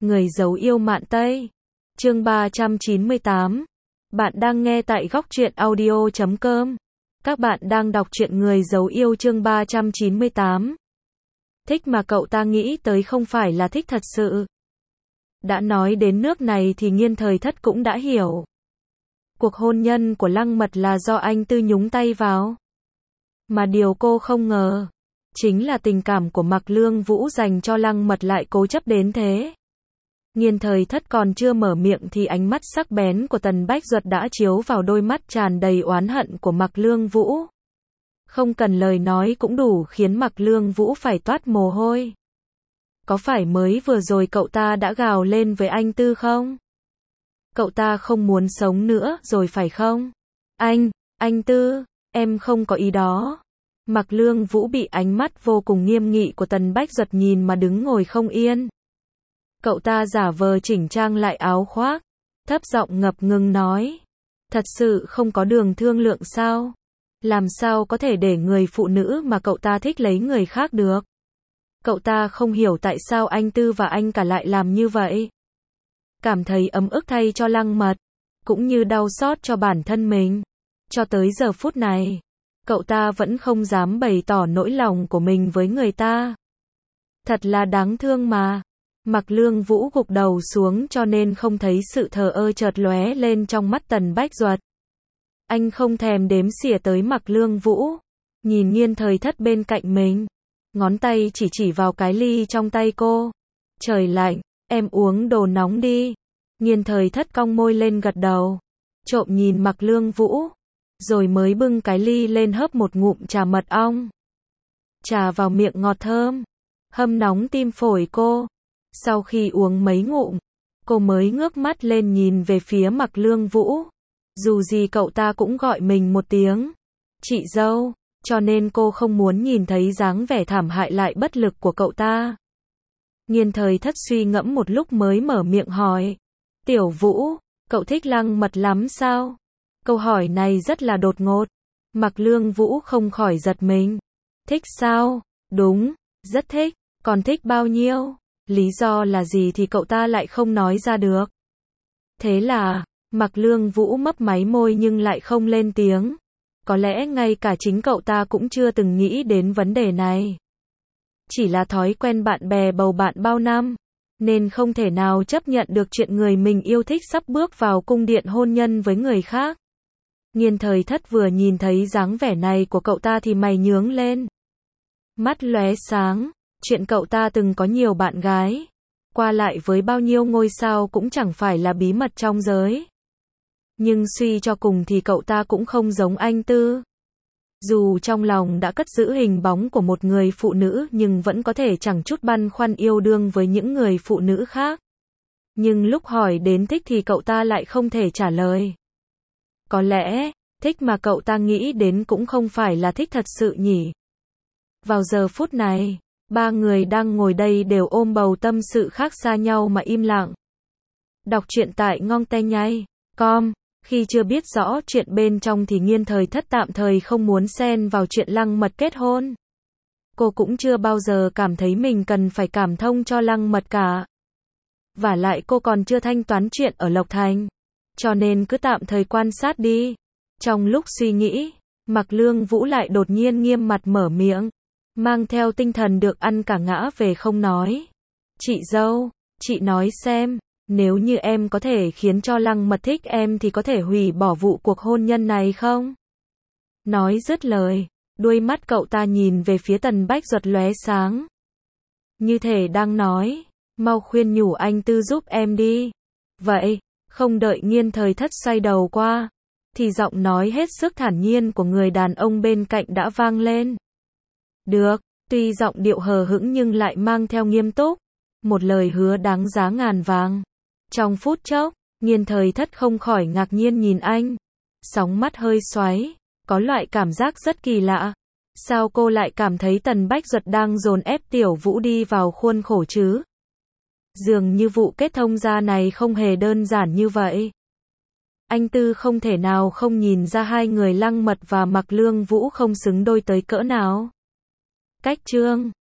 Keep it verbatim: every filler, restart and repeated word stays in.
Người giấu yêu Mạn Tây. Chương ba trăm chín mươi tám. Bạn đang nghe tại góc truyện audio chấm com. Các bạn đang đọc truyện Người giấu yêu chương ba trăm chín mươi tám. Thích mà cậu ta nghĩ tới không phải là thích thật sự. Đã nói đến nước này thì Nghiên Thời Thất cũng đã hiểu. Cuộc hôn nhân của Lăng Mật là do anh Tư nhúng tay vào. Mà điều cô không ngờ, chính là tình cảm của Mạc Lương Vũ dành cho Lăng Mật lại cố chấp đến thế. Nghiên Thời Thất còn chưa mở miệng thì ánh mắt sắc bén của Tần Bách Duật đã chiếu vào đôi mắt tràn đầy oán hận của Mạc Lương Vũ. Không cần lời nói cũng đủ khiến Mạc Lương Vũ phải toát mồ hôi. Có phải mới vừa rồi cậu ta đã gào lên với anh Tư không? Cậu ta không muốn sống nữa rồi phải không? Anh, anh Tư, em không có ý đó. Mạc Lương Vũ bị ánh mắt vô cùng nghiêm nghị của Tần Bách Duật nhìn mà đứng ngồi không yên. Cậu ta giả vờ chỉnh trang lại áo khoác, thấp giọng ngập ngừng nói. Thật sự không có đường thương lượng sao? Làm sao có thể để người phụ nữ mà cậu ta thích lấy người khác được? Cậu ta không hiểu tại sao anh Tư và anh cả lại làm như vậy. Cảm thấy ấm ức thay cho Lăng Mật, cũng như đau xót cho bản thân mình. Cho tới giờ phút này, cậu ta vẫn không dám bày tỏ nỗi lòng của mình với người ta. Thật là đáng thương mà. Mạc Lương Vũ gục đầu xuống cho nên không thấy sự thờ ơ chợt lóe lên trong mắt Tần Bách Duật. Anh không thèm đếm xỉa tới Mạc Lương Vũ, nhìn Nghiên Thời Thất bên cạnh mình, ngón tay chỉ chỉ vào cái ly trong tay cô. Trời lạnh, em uống đồ nóng đi. Nghiên Thời Thất cong môi lên gật đầu, trộm nhìn Mạc Lương Vũ, rồi mới bưng cái ly lên hớp một ngụm trà mật ong. Trà vào miệng ngọt thơm, hâm nóng tim phổi cô. Sau khi uống mấy ngụm, cô mới ngước mắt lên nhìn về phía Mạc Lương Vũ. Dù gì cậu ta cũng gọi mình một tiếng chị dâu, cho nên cô không muốn nhìn thấy dáng vẻ thảm hại lại bất lực của cậu ta. Nghiên Thời Thất suy ngẫm một lúc mới mở miệng hỏi. Tiểu Vũ, cậu thích Lăng Mật lắm sao? Câu hỏi này rất là đột ngột. Mạc Lương Vũ không khỏi giật mình. Thích sao? Đúng, rất thích. Còn thích bao nhiêu? Lý do là gì thì cậu ta lại không nói ra được. Thế là, Mạc Lương Vũ mấp máy môi nhưng lại không lên tiếng. Có lẽ ngay cả chính cậu ta cũng chưa từng nghĩ đến vấn đề này. Chỉ là thói quen bạn bè bầu bạn bao năm, nên không thể nào chấp nhận được chuyện người mình yêu thích sắp bước vào cung điện hôn nhân với người khác. Nghiên Thời Thất vừa nhìn thấy dáng vẻ này của cậu ta thì mày nhướng lên. Mắt lóe sáng, chuyện cậu ta từng có nhiều bạn gái, qua lại với bao nhiêu ngôi sao cũng chẳng phải là bí mật trong giới. Nhưng suy cho cùng thì cậu ta cũng không giống anh Tư. Dù trong lòng đã cất giữ hình bóng của một người phụ nữ nhưng vẫn có thể chẳng chút băn khoăn yêu đương với những người phụ nữ khác. Nhưng lúc hỏi đến thích thì cậu ta lại không thể trả lời. Có lẽ, thích mà cậu ta nghĩ đến cũng không phải là thích thật sự nhỉ. Vào giờ phút này, ba người đang ngồi đây đều ôm bầu tâm sự khác xa nhau mà im lặng. Đọc truyện tại ngongtehnyai chấm com. Khi chưa biết rõ chuyện bên trong thì Nghiên Thời Thất tạm thời không muốn xen vào chuyện Lăng Mật kết hôn. Cô cũng chưa bao giờ cảm thấy mình cần phải cảm thông cho Lăng Mật cả. Vả lại cô còn chưa thanh toán chuyện ở Lộc Thành, cho nên cứ tạm thời quan sát đi. Trong lúc suy nghĩ, Mạc Lương Vũ lại đột nhiên nghiêm mặt mở miệng, mang theo tinh thần được ăn cả ngã về không nói. Chị dâu, chị nói xem, nếu như em có thể khiến cho Lăng Mật thích em thì có thể hủy bỏ vụ cuộc hôn nhân này không? Nói dứt lời, đuôi mắt cậu ta nhìn về phía Tần Bách Duật lóe sáng. Như thể đang nói, mau khuyên nhủ anh Tư giúp em đi. Vậy, không đợi Nghiên Thời Thất xoay đầu qua, thì giọng nói hết sức thản nhiên của người đàn ông bên cạnh đã vang lên. Được, tuy giọng điệu hờ hững nhưng lại mang theo nghiêm túc, một lời hứa đáng giá ngàn vàng. Trong phút chốc, Nghiên Thời Thất không khỏi ngạc nhiên nhìn anh. Sóng mắt hơi xoáy, có loại cảm giác rất kỳ lạ. Sao cô lại cảm thấy Tần Bách Duật đang dồn ép Tiểu Vũ đi vào khuôn khổ chứ? Dường như vụ kết thông gia này không hề đơn giản như vậy. Anh Tư không thể nào không nhìn ra hai người Lăng Mật và Mạc Lương Vũ không xứng đôi tới cỡ nào. Cách chương